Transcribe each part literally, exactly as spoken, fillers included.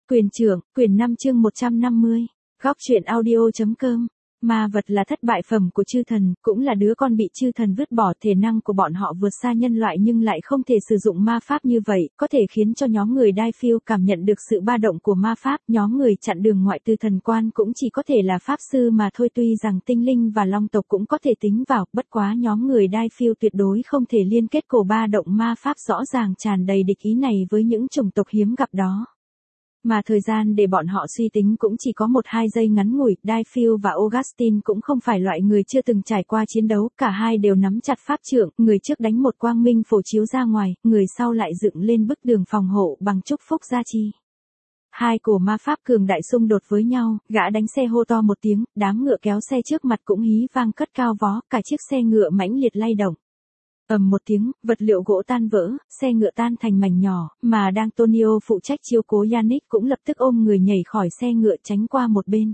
Quyền trưởng, quyển năm chương một trăm năm mươi. Góc truyện audio.com. Ma vật là thất bại phẩm của chư thần, cũng là đứa con bị chư thần vứt bỏ. Thể năng của bọn họ vượt xa nhân loại nhưng lại không thể sử dụng ma pháp như vậy, có thể khiến cho nhóm người Daifield cảm nhận được sự ba động của ma pháp. Nhóm người chặn đường ngoại từ thần quan cũng chỉ có thể là pháp sư mà thôi, tuy rằng tinh linh và long tộc cũng có thể tính vào, bất quá nhóm người Daifield tuyệt đối không thể liên kết cổ ba động ma pháp rõ ràng tràn đầy địch ý này với những chủng tộc hiếm gặp đó. Mà thời gian để bọn họ suy tính cũng chỉ có một hai giây ngắn ngủi. Daifield và Augustine cũng không phải loại người chưa từng trải qua chiến đấu, cả hai đều nắm chặt pháp trượng, người trước đánh một quang minh phổ chiếu ra ngoài, người sau lại dựng lên bức tường phòng hộ bằng chúc phúc gia chi. Hai cổ ma pháp cường đại xung đột với nhau, gã đánh xe hô to một tiếng, đám ngựa kéo xe trước mặt cũng hí vang cất cao vó, cả chiếc xe ngựa mãnh liệt lay động. Ầm một tiếng, vật liệu gỗ tan vỡ, xe ngựa tan thành mảnh nhỏ, mà D'Antonio phụ trách chiếu cố Yannick cũng lập tức ôm người nhảy khỏi xe ngựa tránh qua một bên.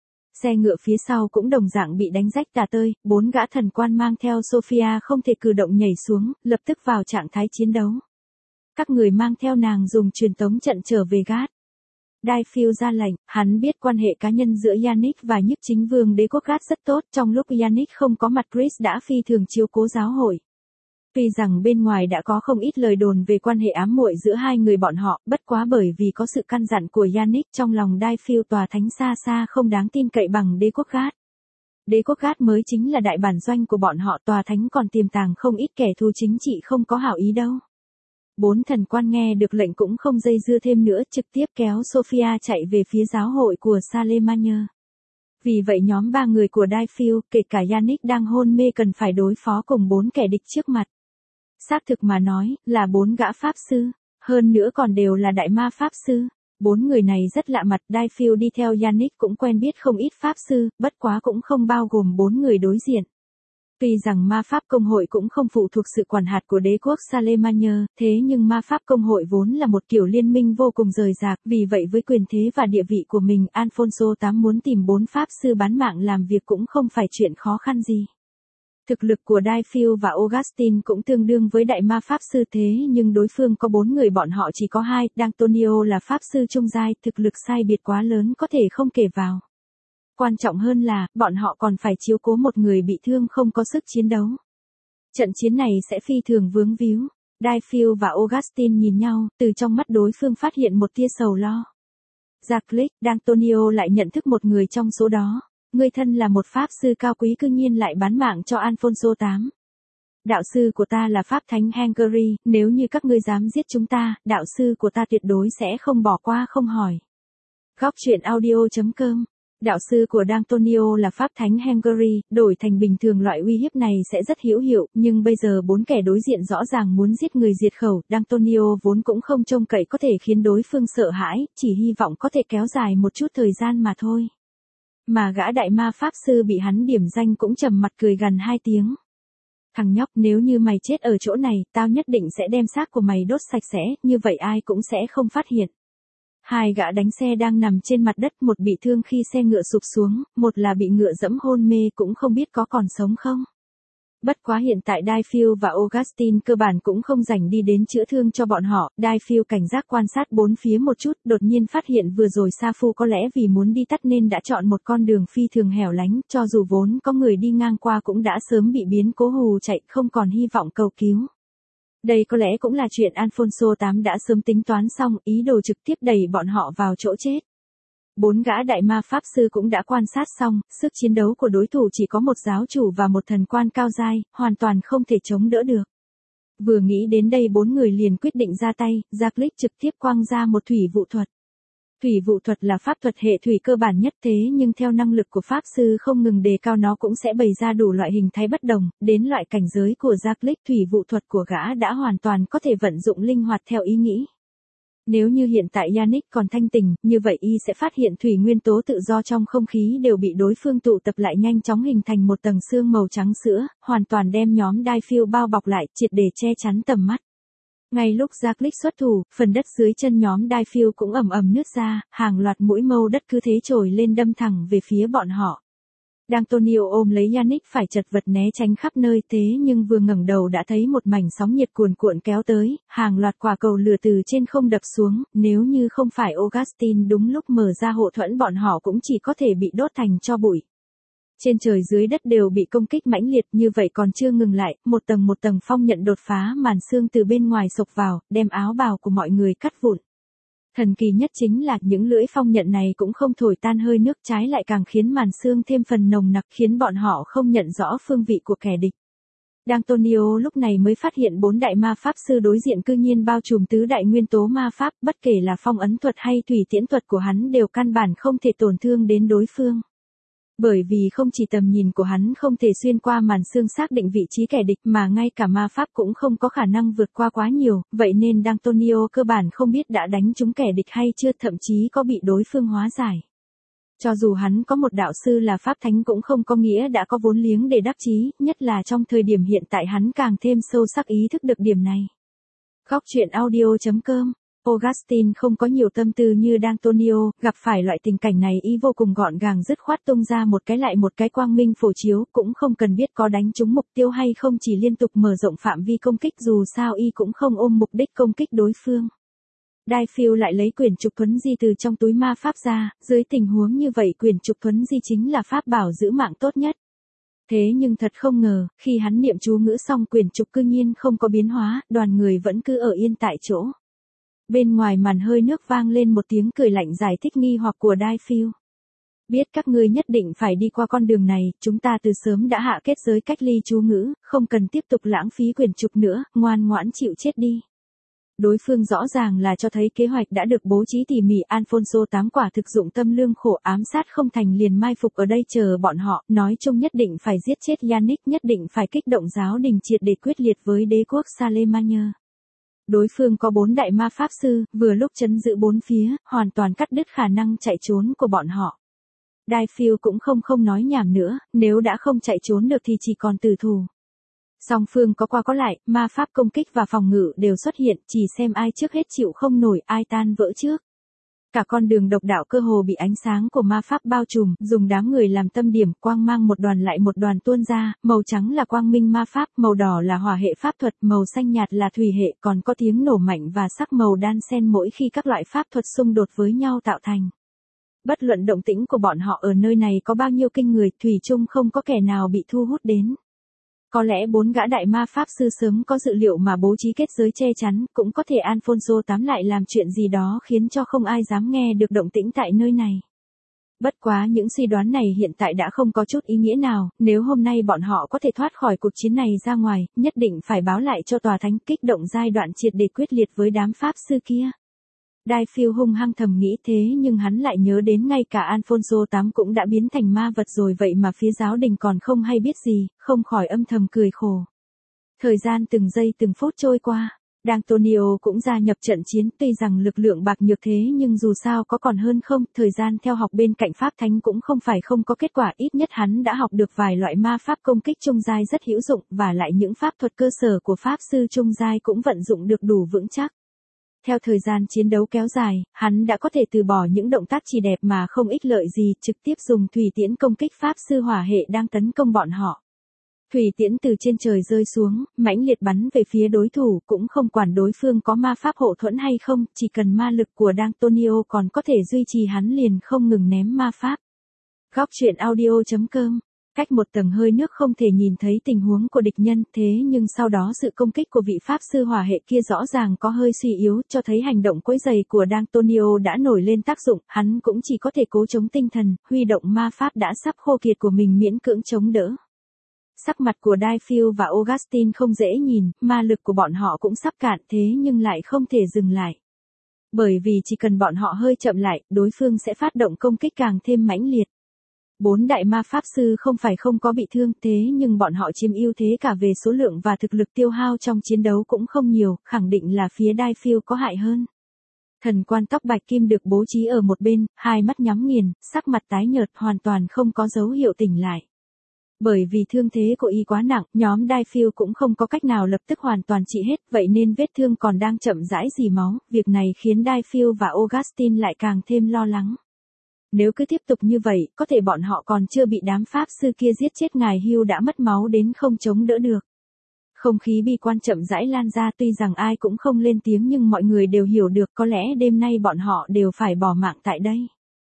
Xe ngựa phía sau cũng đồng dạng bị đánh rách tả tơi, bốn gã thần quan mang theo Sophia không thể cử động nhảy xuống, lập tức vào trạng thái chiến đấu. Các người mang theo nàng dùng truyền tống trận trở về gác. Daifield ra lệnh, hắn biết quan hệ cá nhân giữa Yannick và Nhiếp Chính Vương đế quốc gác rất tốt, trong lúc Yannick không có mặt Chris đã phi thường chiếu cố giáo hội. Tuy rằng bên ngoài đã có không ít lời đồn về quan hệ ám muội giữa hai người bọn họ, bất quá bởi vì có sự căn dặn của Yannick trong lòng Daifield tòa thánh xa xa không đáng tin cậy bằng đế quốc gác. Đế quốc gác mới chính là đại bản doanh của bọn họ, tòa thánh còn tiềm tàng không ít kẻ thù chính trị không có hảo ý đâu. Bốn thần quan nghe được lệnh cũng không dây dưa thêm nữa, trực tiếp kéo Sophia chạy về phía giáo hội của Salemania. Vì vậy nhóm ba người của Daifield, kể cả Yannick đang hôn mê, cần phải đối phó cùng bốn kẻ địch trước mặt. Xác thực mà nói, là bốn gã pháp sư, hơn nữa còn đều là đại ma pháp sư. Bốn người này rất lạ mặt, Daifield đi theo Yannick cũng quen biết không ít pháp sư, bất quá cũng không bao gồm bốn người đối diện. Tuy rằng ma pháp công hội cũng không phụ thuộc sự quản hạt của đế quốc Salemania, thế nhưng ma pháp công hội vốn là một kiểu liên minh vô cùng rời rạc, vì vậy với quyền thế và địa vị của mình, Alfonso tám muốn tìm bốn pháp sư bán mạng làm việc cũng không phải chuyện khó khăn gì. Thực lực của Daifield và Augustine cũng tương đương với đại ma pháp sư, thế nhưng đối phương có bốn người, bọn họ chỉ có hai. D'Antonio là pháp sư trung giai, thực lực sai biệt quá lớn có thể không kể vào. Quan trọng hơn là, bọn họ còn phải chiếu cố một người bị thương không có sức chiến đấu. Trận chiến này sẽ phi thường vướng víu. Daifield và Augustine nhìn nhau, từ trong mắt đối phương phát hiện một tia sầu lo. Jacques, D'Antonio lại nhận thức một người trong số đó. Người thân là một pháp sư cao quý cư nhiên lại bán mạng cho Alfonso tám. Đạo sư của ta là pháp thánh Hungary, nếu như các ngươi dám giết chúng ta, đạo sư của ta tuyệt đối sẽ không bỏ qua không hỏi. Góc truyện audio.com. Đạo sư của D'Antonio là pháp thánh Hungary, đổi thành bình thường loại uy hiếp này sẽ rất hữu hiệu, nhưng bây giờ bốn kẻ đối diện rõ ràng muốn giết người diệt khẩu, D'Antonio vốn cũng không trông cậy có thể khiến đối phương sợ hãi, chỉ hy vọng có thể kéo dài một chút thời gian mà thôi. Mà gã đại ma pháp sư bị hắn điểm danh cũng trầm mặt cười gần hai tiếng. Thằng nhóc, nếu như mày chết ở chỗ này, tao nhất định sẽ đem xác của mày đốt sạch sẽ, như vậy ai cũng sẽ không phát hiện. Hai gã đánh xe đang nằm trên mặt đất, một bị thương khi xe ngựa sụp xuống, một là bị ngựa dẫm hôn mê, cũng không biết có còn sống không. Bất quá hiện tại Daifield và Augustine cơ bản cũng không rảnh đi đến chữa thương cho bọn họ. Daifield cảnh giác quan sát bốn phía một chút, đột nhiên phát hiện vừa rồi Sa Phu có lẽ vì muốn đi tắt nên đã chọn một con đường phi thường hẻo lánh, cho dù vốn có người đi ngang qua cũng đã sớm bị biến cố hù chạy, không còn hy vọng cầu cứu. Đây có lẽ cũng là chuyện Alfonso tám đã sớm tính toán xong, ý đồ trực tiếp đẩy bọn họ vào chỗ chết. Bốn gã đại ma pháp sư cũng đã quan sát xong, sức chiến đấu của đối thủ chỉ có một giáo chủ và một thần quan cao giai, hoàn toàn không thể chống đỡ được. Vừa nghĩ đến đây bốn người liền quyết định ra tay, Jacques trực tiếp quăng ra một thủy vụ thuật. Thủy vụ thuật là pháp thuật hệ thủy cơ bản nhất, thế nhưng theo năng lực của pháp sư không ngừng đề cao nó cũng sẽ bày ra đủ loại hình thái bất đồng, đến loại cảnh giới của Jacques, thủy vụ thuật của gã đã hoàn toàn có thể vận dụng linh hoạt theo ý nghĩ. Nếu như hiện tại Yannick còn thanh tình, như vậy y sẽ phát hiện thủy nguyên tố tự do trong không khí đều bị đối phương tụ tập lại, nhanh chóng hình thành một tầng sương màu trắng sữa, hoàn toàn đem nhóm Daifield bao bọc lại, triệt để che chắn tầm mắt. Ngay lúc Jacques xuất thủ, phần đất dưới chân nhóm Daifield cũng ầm ầm nứt ra, hàng loạt mũi mâu đất cứ thế trồi lên đâm thẳng về phía bọn họ. D'Antonio ôm lấy Yannick phải chật vật né tránh khắp nơi thế nhưng vừa ngẩng đầu đã thấy một mảnh sóng nhiệt cuồn cuộn kéo tới, hàng loạt quả cầu lửa từ trên không đập xuống, nếu như không phải Augustine đúng lúc mở ra hộ thuẫn bọn họ cũng chỉ có thể bị đốt thành tro bụi. Trên trời dưới đất đều bị công kích mãnh liệt như vậy còn chưa ngừng lại, một tầng một tầng phong nhận đột phá màn sương từ bên ngoài sộc vào, đem áo bào của mọi người cắt vụn. Thần kỳ nhất chính là những lưỡi phong nhận này cũng không thổi tan hơi nước trái lại càng khiến màn sương thêm phần nồng nặc khiến bọn họ không nhận rõ phương vị của kẻ địch. D'Antonio lúc này mới phát hiện bốn đại ma pháp sư đối diện cư nhiên bao trùm tứ đại nguyên tố ma pháp, bất kể là phong ấn thuật hay thủy tiễn thuật của hắn đều căn bản không thể tổn thương đến đối phương. Bởi vì không chỉ tầm nhìn của hắn không thể xuyên qua màn sương xác định vị trí kẻ địch mà ngay cả ma pháp cũng không có khả năng vượt qua quá nhiều, vậy nên D'Antonio cơ bản không biết đã đánh trúng kẻ địch hay chưa, thậm chí có bị đối phương hóa giải. Cho dù hắn có một đạo sư là pháp thánh cũng không có nghĩa đã có vốn liếng để đắc chí, nhất là trong thời điểm hiện tại hắn càng thêm sâu sắc ý thức được điểm này. Góc truyện audio chấm com Augustine không có nhiều tâm tư như D'Antonio, gặp phải loại tình cảnh này y vô cùng gọn gàng dứt khoát tung ra một cái lại một cái quang minh phổ chiếu, cũng không cần biết có đánh trúng mục tiêu hay không, chỉ liên tục mở rộng phạm vi công kích, dù sao y cũng không ôm mục đích công kích đối phương. Daifield lại lấy quyển trục thuấn di từ trong túi ma pháp ra, dưới tình huống như vậy quyển trục thuấn di chính là pháp bảo giữ mạng tốt nhất. Thế nhưng thật không ngờ, khi hắn niệm chú ngữ xong quyển trục cư nhiên không có biến hóa, đoàn người vẫn cứ ở yên tại chỗ. Bên ngoài màn hơi nước vang lên một tiếng cười lạnh giải thích nghi hoặc của Daifield. Biết các ngươi nhất định phải đi qua con đường này, chúng ta từ sớm đã hạ kết giới cách ly chú ngữ, không cần tiếp tục lãng phí quyển trục nữa, ngoan ngoãn chịu chết đi. Đối phương rõ ràng là cho thấy kế hoạch đã được bố trí tỉ mỉ. Alfonso tám quả thực dụng tâm lương khổ, ám sát không thành liền mai phục ở đây chờ bọn họ, nói chung nhất định phải giết chết Yannick, nhất định phải kích động giáo đình triệt để quyết liệt với đế quốc Salemania. Đối phương có bốn đại ma pháp sư, vừa lúc trấn giữ bốn phía, hoàn toàn cắt đứt khả năng chạy trốn của bọn họ. Daifield cũng không không nói nhảm nữa, nếu đã không chạy trốn được thì chỉ còn tử thủ. Song phương có qua có lại, ma pháp công kích và phòng ngự đều xuất hiện, chỉ xem ai trước hết chịu không nổi, ai tan vỡ trước. Cả con đường độc đạo cơ hồ bị ánh sáng của ma pháp bao trùm, dùng đám người làm tâm điểm, quang mang một đoàn lại một đoàn tuôn ra, màu trắng là quang minh ma pháp, màu đỏ là hỏa hệ pháp thuật, màu xanh nhạt là thủy hệ, còn có tiếng nổ mạnh và sắc màu đan xen mỗi khi các loại pháp thuật xung đột với nhau tạo thành. Bất luận động tĩnh của bọn họ ở nơi này có bao nhiêu kinh người, thủy chung không có kẻ nào bị thu hút đến. Có lẽ bốn gã đại ma pháp sư sớm có dự liệu mà bố trí kết giới che chắn, cũng có thể Alfonso tám lại làm chuyện gì đó khiến cho không ai dám nghe được động tĩnh tại nơi này. Bất quá những suy đoán này hiện tại đã không có chút ý nghĩa nào, nếu hôm nay bọn họ có thể thoát khỏi cuộc chiến này ra ngoài, nhất định phải báo lại cho tòa thánh, kích động giai đoạn triệt để quyết liệt với đám pháp sư kia. Daifield hung hăng thầm nghĩ thế nhưng hắn lại nhớ đến ngay cả Alfonso tám cũng đã biến thành ma vật rồi vậy mà phía giáo đình còn không hay biết gì, không khỏi âm thầm cười khổ. Thời gian từng giây từng phút trôi qua, D'Antonio cũng gia nhập trận chiến, tuy rằng lực lượng bạc nhược thế nhưng dù sao có còn hơn không, thời gian theo học bên cạnh pháp thánh cũng không phải không có kết quả, ít nhất hắn đã học được vài loại ma pháp công kích trung giai rất hữu dụng, và lại những pháp thuật cơ sở của pháp sư trung giai cũng vận dụng được đủ vững chắc. Theo thời gian chiến đấu kéo dài, hắn đã có thể từ bỏ những động tác chỉ đẹp mà không ích lợi gì, trực tiếp dùng thủy tiễn công kích pháp sư hỏa hệ đang tấn công bọn họ. Thủy tiễn từ trên trời rơi xuống, mãnh liệt bắn về phía đối thủ, cũng không quản đối phương có ma pháp hộ thuẫn hay không, chỉ cần ma lực của D'Antonio còn có thể duy trì hắn liền không ngừng ném ma pháp. Góc truyện audio chấm com Cách một tầng hơi nước không thể nhìn thấy tình huống của địch nhân, thế nhưng sau đó sự công kích của vị pháp sư hỏa hệ kia rõ ràng có hơi suy yếu, cho thấy hành động quấy giày của D'Antonio đã nổi lên tác dụng, hắn cũng chỉ có thể cố chống tinh thần, huy động ma pháp đã sắp khô kiệt của mình miễn cưỡng chống đỡ. Sắc mặt của Daifield và Augustine không dễ nhìn, ma lực của bọn họ cũng sắp cạn thế nhưng lại không thể dừng lại. Bởi vì chỉ cần bọn họ hơi chậm lại, đối phương sẽ phát động công kích càng thêm mãnh liệt. Bốn đại ma pháp sư không phải không có bị thương thế nhưng bọn họ chiếm ưu thế cả về số lượng và thực lực tiêu hao trong chiến đấu cũng không nhiều, khẳng định là phía Daifield có hại hơn. Thần quan tóc bạch kim được bố trí ở một bên, hai mắt nhắm nghiền, sắc mặt tái nhợt hoàn toàn không có dấu hiệu tỉnh lại. Bởi vì thương thế của y quá nặng, nhóm Daifield cũng không có cách nào lập tức hoàn toàn trị hết, vậy nên vết thương còn đang chậm rãi rỉ máu, việc này khiến Daifield và Augustine lại càng thêm lo lắng. Nếu cứ tiếp tục như vậy, có thể bọn họ còn chưa bị đám pháp sư kia giết chết ngài Hugh đã mất máu đến không chống đỡ được. Không khí bi quan chậm rãi lan ra, tuy rằng ai cũng không lên tiếng nhưng mọi người đều hiểu được có lẽ đêm nay bọn họ đều phải bỏ mạng tại đây.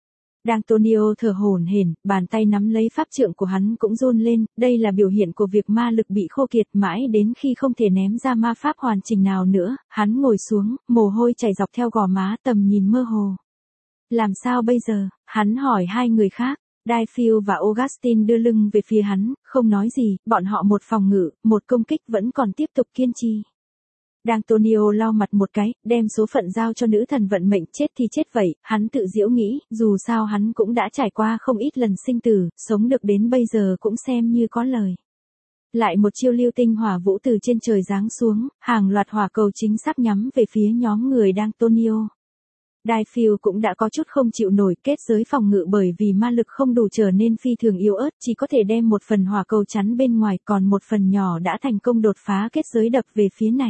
D'Antonio thở hổn hển, bàn tay nắm lấy pháp trượng của hắn cũng run lên, đây là biểu hiện của việc ma lực bị khô kiệt mãi đến khi không thể ném ra ma pháp hoàn chỉnh nào nữa, hắn ngồi xuống, mồ hôi chảy dọc theo gò má, tầm nhìn mơ hồ. Làm sao bây giờ? Hắn hỏi hai người khác. Dayfield và Augustine đưa lưng về phía hắn, không nói gì, bọn họ một phòng ngự, một công kích vẫn còn tiếp tục kiên trì. D'Antonio lau mặt một cái, đem số phận giao cho nữ thần vận mệnh, chết thì chết vậy, hắn tự giễu nghĩ, dù sao hắn cũng đã trải qua không ít lần sinh tử, sống được đến bây giờ cũng xem như có lời. Lại một chiêu lưu tinh hỏa vũ từ trên trời giáng xuống, hàng loạt hỏa cầu chính sắp nhắm về phía nhóm người D'Antonio. Dayfield cũng đã có chút không chịu nổi, kết giới phòng ngự bởi vì ma lực không đủ trở nên phi thường yếu ớt, chỉ có thể đem một phần hỏa cầu chắn bên ngoài, còn một phần nhỏ đã thành công đột phá kết giới đập về phía này.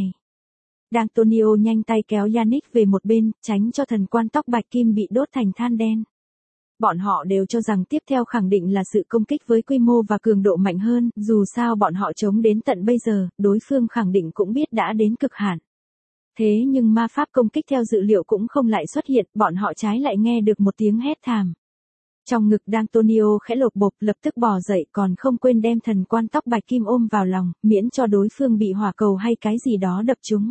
D'Antonio nhanh tay kéo Yannick về một bên, tránh cho thần quan tóc bạch kim bị đốt thành than đen. Bọn họ đều cho rằng tiếp theo khẳng định là sự công kích với quy mô và cường độ mạnh hơn, dù sao bọn họ chống đến tận bây giờ, đối phương khẳng định cũng biết đã đến cực hạn. Thế nhưng ma pháp công kích theo dự liệu cũng không lại xuất hiện, bọn họ trái lại nghe được một tiếng hét thảm. Trong ngực D'Antonio khẽ lột bột, lập tức bò dậy, còn không quên đem thần quan tóc bạch kim ôm vào lòng, miễn cho đối phương bị hỏa cầu hay cái gì đó đập trúng.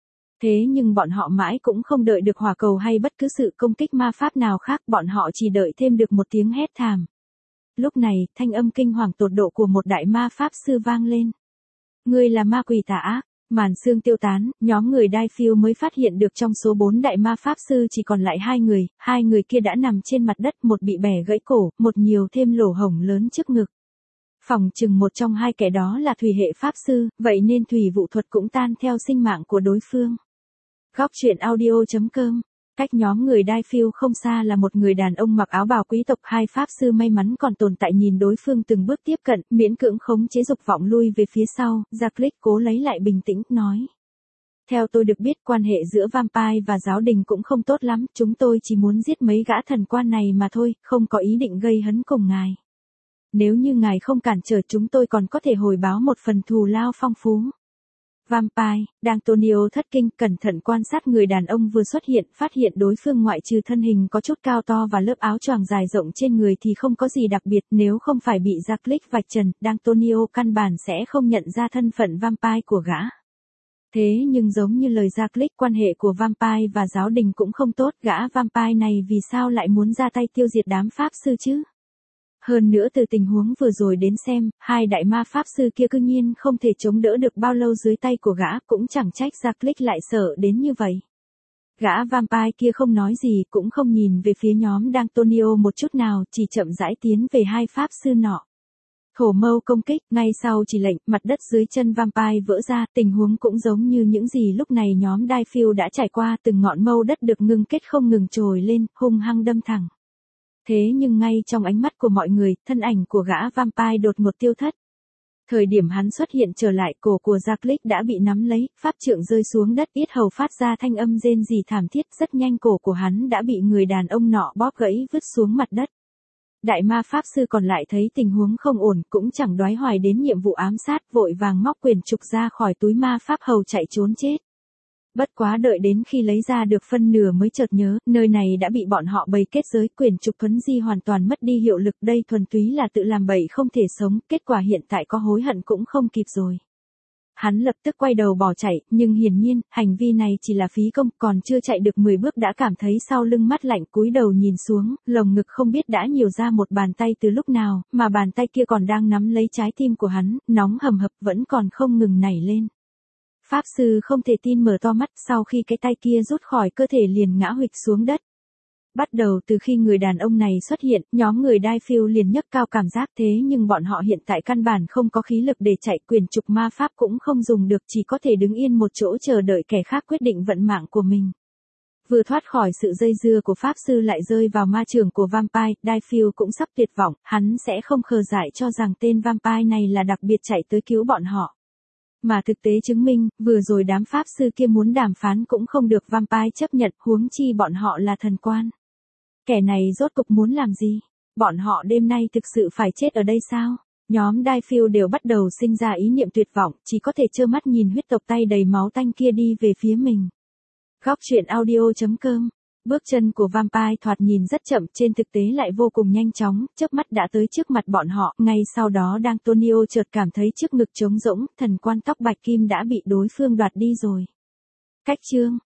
Thế nhưng bọn họ mãi cũng không đợi được hỏa cầu hay bất cứ sự công kích ma pháp nào khác, bọn họ chỉ đợi thêm được một tiếng hét thảm. Lúc này, thanh âm kinh hoàng tột độ của một đại ma pháp sư vang lên. Ngươi là ma quỷ tà ác. Màn sương tiêu tán, nhóm người Dayfield mới phát hiện được trong số bốn đại ma pháp sư chỉ còn lại hai người, hai người kia đã nằm trên mặt đất, một bị bẻ gãy cổ, một nhiều thêm lỗ hổng lớn trước ngực. Phòng chừng một trong hai kẻ đó là thủy hệ pháp sư, vậy nên thủy vụ thuật cũng tan theo sinh mạng của đối phương. Góc truyện audio chấm com. Cách nhóm người Dayfield không xa là một người đàn ông mặc áo bào quý tộc, hai pháp sư may mắn còn tồn tại nhìn đối phương từng bước tiếp cận, miễn cưỡng khống chế dục vọng lui về phía sau, Jacklick cố lấy lại bình tĩnh, nói. Theo tôi được biết quan hệ giữa vampire và giáo đình cũng không tốt lắm, chúng tôi chỉ muốn giết mấy gã thần quan này mà thôi, không có ý định gây hấn cùng ngài. Nếu như ngài không cản trở chúng tôi còn có thể hồi báo một phần thù lao phong phú. Vampire, D'Antonio thất kinh, cẩn thận quan sát người đàn ông vừa xuất hiện, phát hiện đối phương ngoại trừ thân hình có chút cao to và lớp áo choàng dài rộng trên người thì không có gì đặc biệt, nếu không phải bị Jacklick vạch trần, D'Antonio căn bản sẽ không nhận ra thân phận vampire của gã. Thế nhưng giống như lời Jacklick, quan hệ của vampire và giáo đình cũng không tốt, gã vampire này vì sao lại muốn ra tay tiêu diệt đám pháp sư chứ? Hơn nữa từ tình huống vừa rồi đến xem, hai đại ma pháp sư kia cư nhiên không thể chống đỡ được bao lâu dưới tay của gã, cũng chẳng trách Jacklick lại sợ đến như vậy. Gã vampire kia không nói gì, cũng không nhìn về phía nhóm D'Antonio một chút nào, chỉ chậm rãi tiến về hai pháp sư nọ. Thổ mâu công kích, ngay sau chỉ lệnh, mặt đất dưới chân vampire vỡ ra, tình huống cũng giống như những gì lúc này nhóm Dayfield đã trải qua, từng ngọn mâu đất được ngưng kết không ngừng trồi lên, hung hăng đâm thẳng. Thế nhưng ngay trong ánh mắt của mọi người, thân ảnh của gã vampire đột ngột tiêu thất. Thời điểm hắn xuất hiện trở lại, cổ của Jacklick đã bị nắm lấy, pháp trượng rơi xuống đất, yết hầu phát ra thanh âm rên rỉ thảm thiết, rất nhanh cổ của hắn đã bị người đàn ông nọ bóp gãy vứt xuống mặt đất. Đại ma pháp sư còn lại thấy tình huống không ổn, cũng chẳng đoái hoài đến nhiệm vụ ám sát, vội vàng móc quyển trục ra khỏi túi ma pháp hầu chạy trốn chết. Bất quá đợi đến khi lấy ra được phân nửa mới chợt nhớ, nơi này đã bị bọn họ bày kết giới, quyển trục thuấn di hoàn toàn mất đi hiệu lực, đây thuần túy là tự làm bậy không thể sống, kết quả hiện tại có hối hận cũng không kịp rồi. Hắn lập tức quay đầu bỏ chạy, nhưng hiển nhiên, hành vi này chỉ là phí công, còn chưa chạy được mười bước đã cảm thấy sau lưng mát lạnh, cúi đầu nhìn xuống, lồng ngực không biết đã nhiều ra một bàn tay từ lúc nào, mà bàn tay kia còn đang nắm lấy trái tim của hắn, nóng hầm hập vẫn còn không ngừng nảy lên. Pháp sư không thể tin mở to mắt, sau khi cái tay kia rút khỏi cơ thể liền ngã huỵch xuống đất. Bắt đầu từ khi người đàn ông này xuất hiện, nhóm người Dayfield liền nhấc cao cảm giác, thế nhưng bọn họ hiện tại căn bản không có khí lực để chạy, quyền trục ma pháp cũng không dùng được, chỉ có thể đứng yên một chỗ chờ đợi kẻ khác quyết định vận mạng của mình. Vừa thoát khỏi sự dây dưa của pháp sư lại rơi vào ma trường của vampire, Dayfield cũng sắp tuyệt vọng, hắn sẽ không khờ dại cho rằng tên vampire này là đặc biệt chạy tới cứu bọn họ. Mà thực tế chứng minh, vừa rồi đám pháp sư kia muốn đàm phán cũng không được vampire chấp nhận, huống chi bọn họ là thần quan. Kẻ này rốt cục muốn làm gì? Bọn họ đêm nay thực sự phải chết ở đây sao? Nhóm Daifield đều bắt đầu sinh ra ý niệm tuyệt vọng, chỉ có thể trơ mắt nhìn huyết tộc tay đầy máu tanh kia đi về phía mình. Góc truyện audio chấm com. Bước chân của Vampire thoạt nhìn rất chậm, trên thực tế lại vô cùng nhanh chóng, chớp mắt đã tới trước mặt bọn họ, ngay sau đó D'Antonio chợt cảm thấy trước ngực trống rỗng, thần quan tóc bạch kim đã bị đối phương đoạt đi rồi. Cách chương